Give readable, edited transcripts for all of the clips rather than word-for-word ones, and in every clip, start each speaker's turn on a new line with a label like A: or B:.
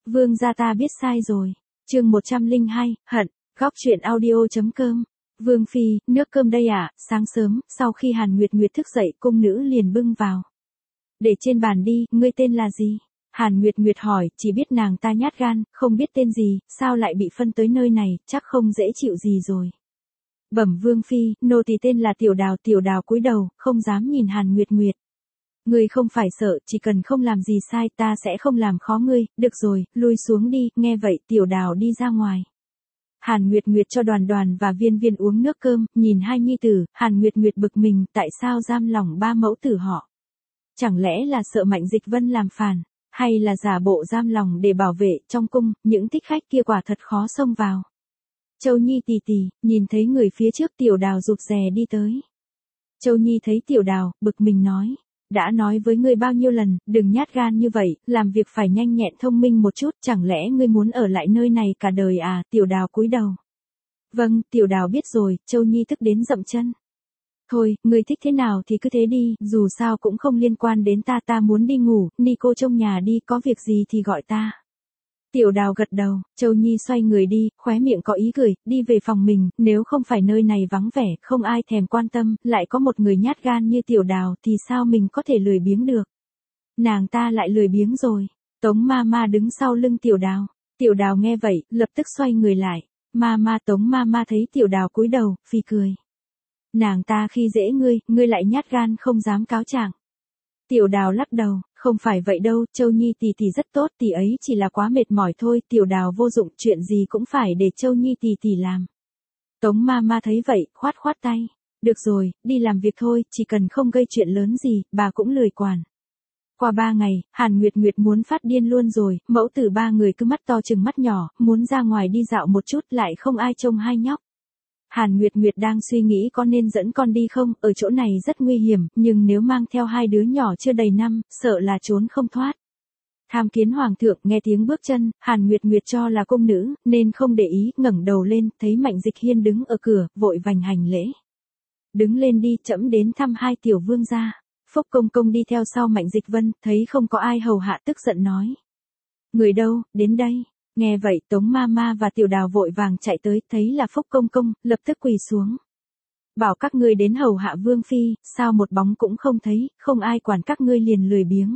A: Vương gia ta biết sai rồi. Chương 102, hận, góc truyện audio.com. Vương phi, nước cơm đây ạ. Sáng sớm, sau khi Hàn Nguyệt Nguyệt thức dậy, cung nữ liền bưng vào. Để trên bàn đi, ngươi tên là gì? Hàn Nguyệt Nguyệt hỏi, chỉ biết nàng ta nhát gan, không biết tên gì, sao lại bị phân tới nơi này, chắc không dễ chịu gì rồi. Bẩm Vương phi, nô tỳ tên là Tiểu Đào cúi đầu, không dám nhìn Hàn Nguyệt Nguyệt. Ngươi không phải sợ, chỉ cần không làm gì sai ta sẽ không làm khó ngươi, được rồi, lui xuống đi, nghe vậy Tiểu Đào đi ra ngoài. Hàn Nguyệt Nguyệt cho Đoàn Đoàn và Viên Viên uống nước cơm, nhìn hai nhi tử, Hàn Nguyệt Nguyệt bực mình, tại sao giam lỏng ba mẫu tử họ? Chẳng lẽ là sợ Mạnh Dịch Vân làm phản, hay là giả bộ giam lòng để bảo vệ, trong cung, những thích khách kia quả thật khó xông vào. Châu Nhi tì tì, nhìn thấy người phía trước Tiểu Đào rụt rè đi tới. Châu Nhi thấy Tiểu Đào, bực mình nói. Đã nói với ngươi bao nhiêu lần, đừng nhát gan như vậy, làm việc phải nhanh nhẹn thông minh một chút, chẳng lẽ ngươi muốn ở lại nơi này cả đời à? Tiểu Đào cúi đầu. Vâng, Tiểu Đào biết rồi. Châu Nhi tức đến dậm chân. Thôi, ngươi thích thế nào thì cứ thế đi, dù sao cũng không liên quan đến ta, ta muốn đi ngủ, ni cô trông nhà đi, có việc gì thì gọi ta. Tiểu Đào gật đầu, Châu Nhi xoay người đi, khóe miệng có ý cười, đi về phòng mình, nếu không phải nơi này vắng vẻ, không ai thèm quan tâm, lại có một người nhát gan như Tiểu Đào thì sao mình có thể lười biếng được. Nàng ta lại lười biếng rồi. Tống Mama đứng sau lưng Tiểu Đào. Tiểu Đào nghe vậy, lập tức xoay người lại. Mama, Tống Mama thấy Tiểu Đào cúi đầu, phì cười. Nàng ta khi dễ ngươi lại nhát gan không dám cáo trạng. Tiểu Đào lắc đầu, không phải vậy đâu, Châu Nhi tỷ tỷ rất tốt, tỷ ấy chỉ là quá mệt mỏi thôi, Tiểu Đào vô dụng, chuyện gì cũng phải để Châu Nhi tỷ tỷ làm. Tống Mama thấy vậy, khoát khoát tay. Được rồi, đi làm việc thôi, chỉ cần không gây chuyện lớn gì, bà cũng lười quản. Qua 3 ngày, Hàn Nguyệt Nguyệt muốn phát điên luôn rồi, mẫu tử ba người cứ mắt to chừng mắt nhỏ, muốn ra ngoài đi dạo một chút lại không ai trông hai nhóc. Hàn Nguyệt Nguyệt đang suy nghĩ có nên dẫn con đi không, ở chỗ này rất nguy hiểm, nhưng nếu mang theo hai đứa nhỏ chưa đầy năm, sợ là trốn không thoát. Tham kiến Hoàng thượng, nghe tiếng bước chân, Hàn Nguyệt Nguyệt cho là cung nữ, nên không để ý, ngẩng đầu lên, thấy Mạnh Dịch Hiên đứng ở cửa, vội vành hành lễ. Đứng lên đi, trẫm đến thăm hai tiểu vương gia. Phúc công công đi theo sau Mạnh Dịch Vân, thấy không có ai hầu hạ tức giận nói. Người đâu, đến đây. Nghe vậy Tống Mama và Tiểu Đào vội vàng chạy tới, thấy là Phúc công công, lập tức quỳ xuống. Bảo các ngươi đến hầu hạ Vương phi, sao một bóng cũng không thấy, không ai quản các ngươi liền lười biếng.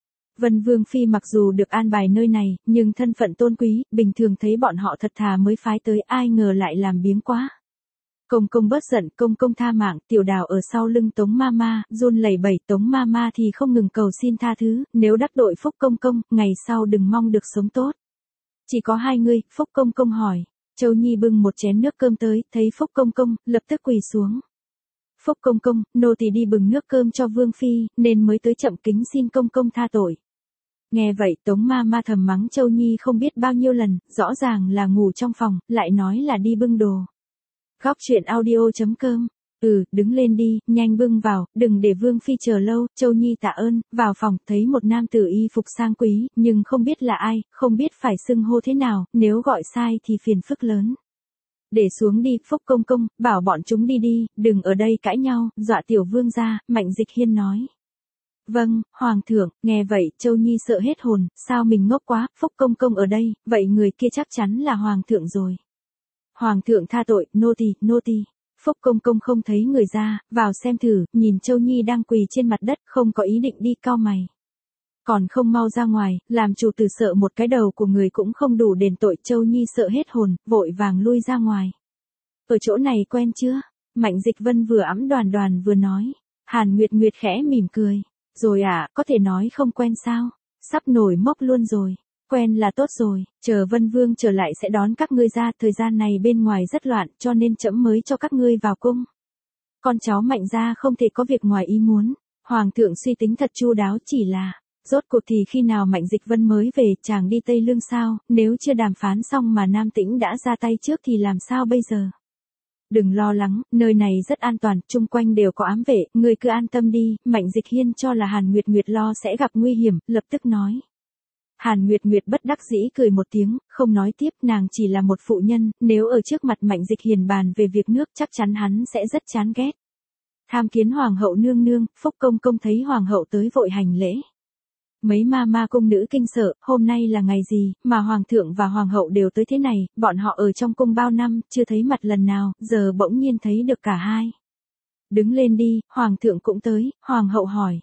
A: Vân Vương phi mặc dù được an bài nơi này, nhưng thân phận tôn quý, bình thường thấy bọn họ thật thà mới phái tới, ai ngờ lại làm biếng quá. Công công bớt giận, công công tha mạng, Tiểu Đào ở sau lưng Tống Mama, run lẩy bẩy, Tống Mama thì không ngừng cầu xin tha thứ, nếu đắc tội Phúc công công, ngày sau đừng mong được sống tốt. Chỉ có hai người, Phúc công công hỏi. Châu Nhi bưng một chén nước cơm tới, thấy Phúc công công, lập tức quỳ xuống. Phúc công công, nô tỳ đi bưng nước cơm cho Vương phi, nên mới tới chậm, kính xin công công tha tội. Nghe vậy Tống Mama thầm mắng Châu Nhi không biết bao nhiêu lần, rõ ràng là ngủ trong phòng, lại nói là đi bưng đồ. Góc truyện audio.com. Đứng lên đi, nhanh bưng vào, đừng để Vương phi chờ lâu. Châu Nhi tạ ơn, vào phòng, thấy một nam tử y phục sang quý, nhưng không biết là ai, không biết phải xưng hô thế nào, nếu gọi sai thì phiền phức lớn. Để xuống đi, Phúc công công, bảo bọn chúng đi đi, đừng ở đây cãi nhau, dọa tiểu vương gia. Mạnh Dịch Hiên nói. Vâng, Hoàng thượng. Nghe vậy, Châu Nhi sợ hết hồn, sao mình ngốc quá, Phúc công công ở đây, vậy người kia chắc chắn là Hoàng thượng rồi. Hoàng thượng tha tội, nô tỳ. Phúc công công không thấy người ra, vào xem thử, nhìn Châu Nhi đang quỳ trên mặt đất, không có ý định đi, cau mày. Còn không mau ra ngoài, làm chủ tử sợ một cái đầu của người cũng không đủ đền tội. Châu Nhi sợ hết hồn, vội vàng lui ra ngoài. Ở chỗ này quen chưa? Mạnh Dịch Vân vừa ẵm Đoàn Đoàn vừa nói. Hàn Nguyệt Nguyệt khẽ mỉm cười. Rồi có thể nói không quen sao? Sắp nổi mốc luôn rồi. Quen là tốt rồi, chờ Vân Vương trở lại sẽ đón các ngươi ra, thời gian này bên ngoài rất loạn, cho nên trẫm mới cho các ngươi vào cung. Con cháu Mạnh gia không thể có việc ngoài ý muốn. Hoàng thượng suy tính thật chu đáo, chỉ là, rốt cuộc thì khi nào Mạnh Dịch Vân mới về, chàng đi Tây Lương sao, nếu chưa đàm phán xong mà Nam Tĩnh đã ra tay trước thì làm sao bây giờ? Đừng lo lắng, nơi này rất an toàn, chung quanh đều có ám vệ, ngươi cứ an tâm đi. Mạnh Dịch Hiên cho là Hàn Nguyệt Nguyệt lo sẽ gặp nguy hiểm, lập tức nói. Hàn Nguyệt Nguyệt bất đắc dĩ cười một tiếng, không nói tiếp, nàng chỉ là một phụ nhân, nếu ở trước mặt Mạnh Dịch Hiền bàn về việc nước chắc chắn hắn sẽ rất chán ghét. Tham kiến Hoàng hậu nương nương. Phúc công công thấy Hoàng hậu tới vội hành lễ. Mấy ma cung nữ kinh sợ, hôm nay là ngày gì, mà hoàng thượng và hoàng hậu đều tới thế này, bọn họ ở trong cung bao năm, chưa thấy mặt lần nào, giờ bỗng nhiên thấy được cả hai. Đứng lên đi, hoàng thượng cũng tới, hoàng hậu hỏi.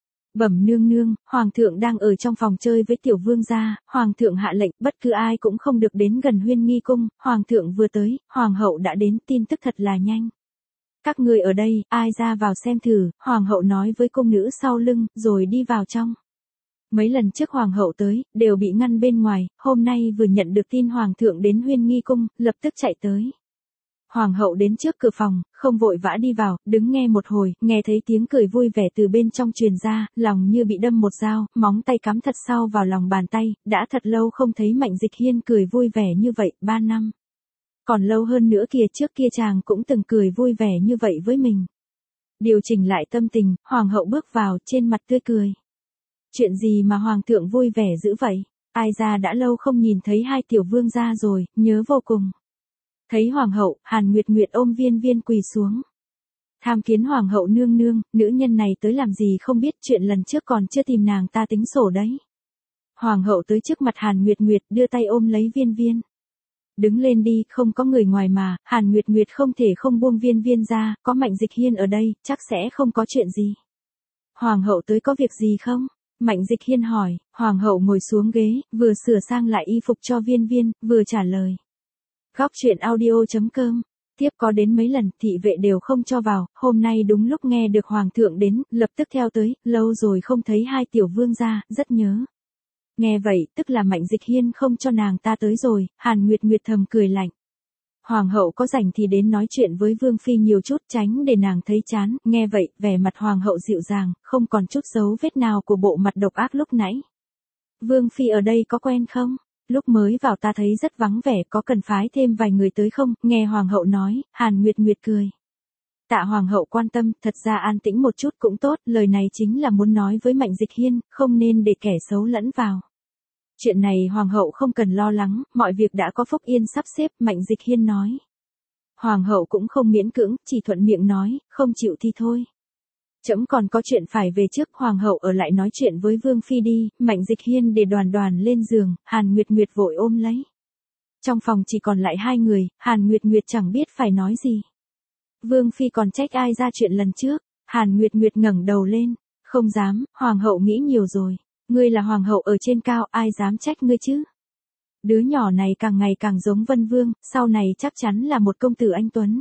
A: Bẩm nương nương, hoàng thượng đang ở trong phòng chơi với tiểu vương gia, hoàng thượng hạ lệnh, bất cứ ai cũng không được đến gần Huyên Nghi cung, hoàng thượng vừa tới, hoàng hậu đã đến, tin tức thật là nhanh. Các người ở đây, ai ra vào xem thử, hoàng hậu nói với cung nữ sau lưng, rồi đi vào trong. Mấy lần trước hoàng hậu tới, đều bị ngăn bên ngoài, hôm nay vừa nhận được tin hoàng thượng đến Huyên Nghi cung, lập tức chạy tới. Hoàng hậu đến trước cửa phòng, không vội vã đi vào, đứng nghe một hồi, nghe thấy tiếng cười vui vẻ từ bên trong truyền ra, lòng như bị đâm một dao, móng tay cắm thật sâu vào lòng bàn tay, đã thật lâu không thấy Mạnh Dịch Hiên cười vui vẻ như vậy, 3 năm. Còn lâu hơn nữa kìa, trước kia chàng cũng từng cười vui vẻ như vậy với mình. Điều chỉnh lại tâm tình, hoàng hậu bước vào, trên mặt tươi cười. Chuyện gì mà hoàng thượng vui vẻ dữ vậy? Ai ra đã lâu không nhìn thấy hai tiểu vương gia rồi, nhớ vô cùng. Thấy hoàng hậu, Hàn Nguyệt Nguyệt ôm Viên Viên quỳ xuống. Tham kiến hoàng hậu nương nương, nữ nhân này tới làm gì không biết, chuyện lần trước còn chưa tìm nàng ta tính sổ đấy. Hoàng hậu tới trước mặt Hàn Nguyệt Nguyệt, đưa tay ôm lấy Viên Viên. Đứng lên đi, không có người ngoài mà, Hàn Nguyệt Nguyệt không thể không buông Viên Viên ra, có Mạnh Dịch Hiên ở đây, chắc sẽ không có chuyện gì. Hoàng hậu tới có việc gì không? Mạnh Dịch Hiên hỏi, hoàng hậu ngồi xuống ghế, vừa sửa sang lại y phục cho Viên Viên, vừa trả lời. Góc truyện audio.com. Tiếp có đến mấy lần, thị vệ đều không cho vào, hôm nay đúng lúc nghe được hoàng thượng đến, lập tức theo tới, lâu rồi không thấy hai tiểu vương gia, rất nhớ. Nghe vậy, tức là Mạnh Dịch Hiên không cho nàng ta tới rồi, Hàn Nguyệt Nguyệt thầm cười lạnh. Hoàng hậu có rảnh thì đến nói chuyện với Vương Phi nhiều chút, tránh để nàng thấy chán, nghe vậy, vẻ mặt hoàng hậu dịu dàng, không còn chút dấu vết nào của bộ mặt độc ác lúc nãy. Vương Phi ở đây có quen không? Lúc mới vào ta thấy rất vắng vẻ, có cần phái thêm vài người tới không? Nghe hoàng hậu nói, Hàn Nguyệt Nguyệt cười. Tạ hoàng hậu quan tâm, thật ra an tĩnh một chút cũng tốt, lời này chính là muốn nói với Mạnh Dịch Hiên, không nên để kẻ xấu lẫn vào. Chuyện này hoàng hậu không cần lo lắng, mọi việc đã có Phúc Yên sắp xếp, Mạnh Dịch Hiên nói. Hoàng hậu cũng không miễn cưỡng, chỉ thuận miệng nói, không chịu thì thôi. Trẫm còn có chuyện phải về trước, hoàng hậu ở lại nói chuyện với Vương Phi đi, Mạnh Dịch Hiên để Đoàn Đoàn lên giường, Hàn Nguyệt Nguyệt vội ôm lấy. Trong phòng chỉ còn lại hai người, Hàn Nguyệt Nguyệt chẳng biết phải nói gì. Vương Phi còn trách ai ra chuyện lần trước, Hàn Nguyệt Nguyệt ngẩng đầu lên, không dám, hoàng hậu nghĩ nhiều rồi, ngươi là hoàng hậu ở trên cao, ai dám trách ngươi chứ. Đứa nhỏ này càng ngày càng giống Vân Vương, sau này chắc chắn là một công tử anh tuấn.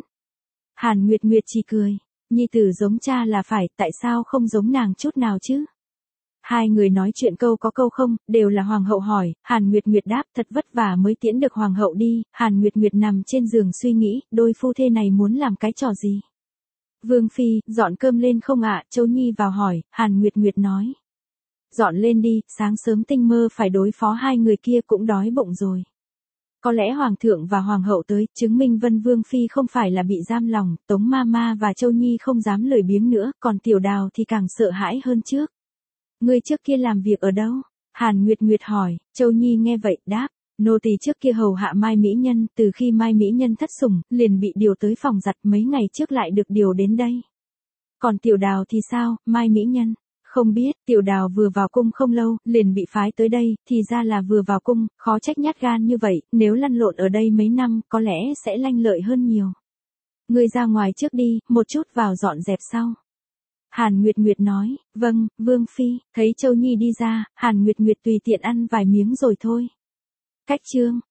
A: Hàn Nguyệt Nguyệt chỉ cười. Nhi tử giống cha là phải, tại sao không giống nàng chút nào chứ? Hai người nói chuyện câu có câu không, đều là hoàng hậu hỏi, Hàn Nguyệt Nguyệt đáp, thật vất vả mới tiễn được hoàng hậu đi, Hàn Nguyệt Nguyệt nằm trên giường suy nghĩ, đôi phu thê này muốn làm cái trò gì? Vương Phi, dọn cơm lên không ạ? Châu Nhi vào hỏi, Hàn Nguyệt Nguyệt nói. Dọn lên đi, sáng sớm tinh mơ phải đối phó hai người kia cũng đói bụng rồi. Có lẽ hoàng thượng và hoàng hậu tới, chứng minh Vân Vương Phi không phải là bị giam lòng, Tống Mama và Châu Nhi không dám lười biếng nữa, còn Tiểu Đào thì càng sợ hãi hơn trước. Ngươi trước kia làm việc ở đâu? Hàn Nguyệt Nguyệt hỏi, Châu Nhi nghe vậy, đáp, nô tỳ trước kia hầu hạ Mai Mỹ Nhân, từ khi Mai Mỹ Nhân thất sủng, liền bị điều tới phòng giặt, mấy ngày trước lại được điều đến đây. Còn Tiểu Đào thì sao, Mai Mỹ Nhân? Không biết, Tiểu Đào vừa vào cung không lâu, liền bị phái tới đây, thì ra là vừa vào cung, khó trách nhát gan như vậy, nếu lăn lộn ở đây mấy năm, có lẽ sẽ lanh lợi hơn nhiều. Ngươi ra ngoài trước đi, một chút vào dọn dẹp sau. Hàn Nguyệt Nguyệt nói, vâng, Vương Phi, thấy Châu Nhi đi ra, Hàn Nguyệt Nguyệt tùy tiện ăn vài miếng rồi thôi. Cách chương.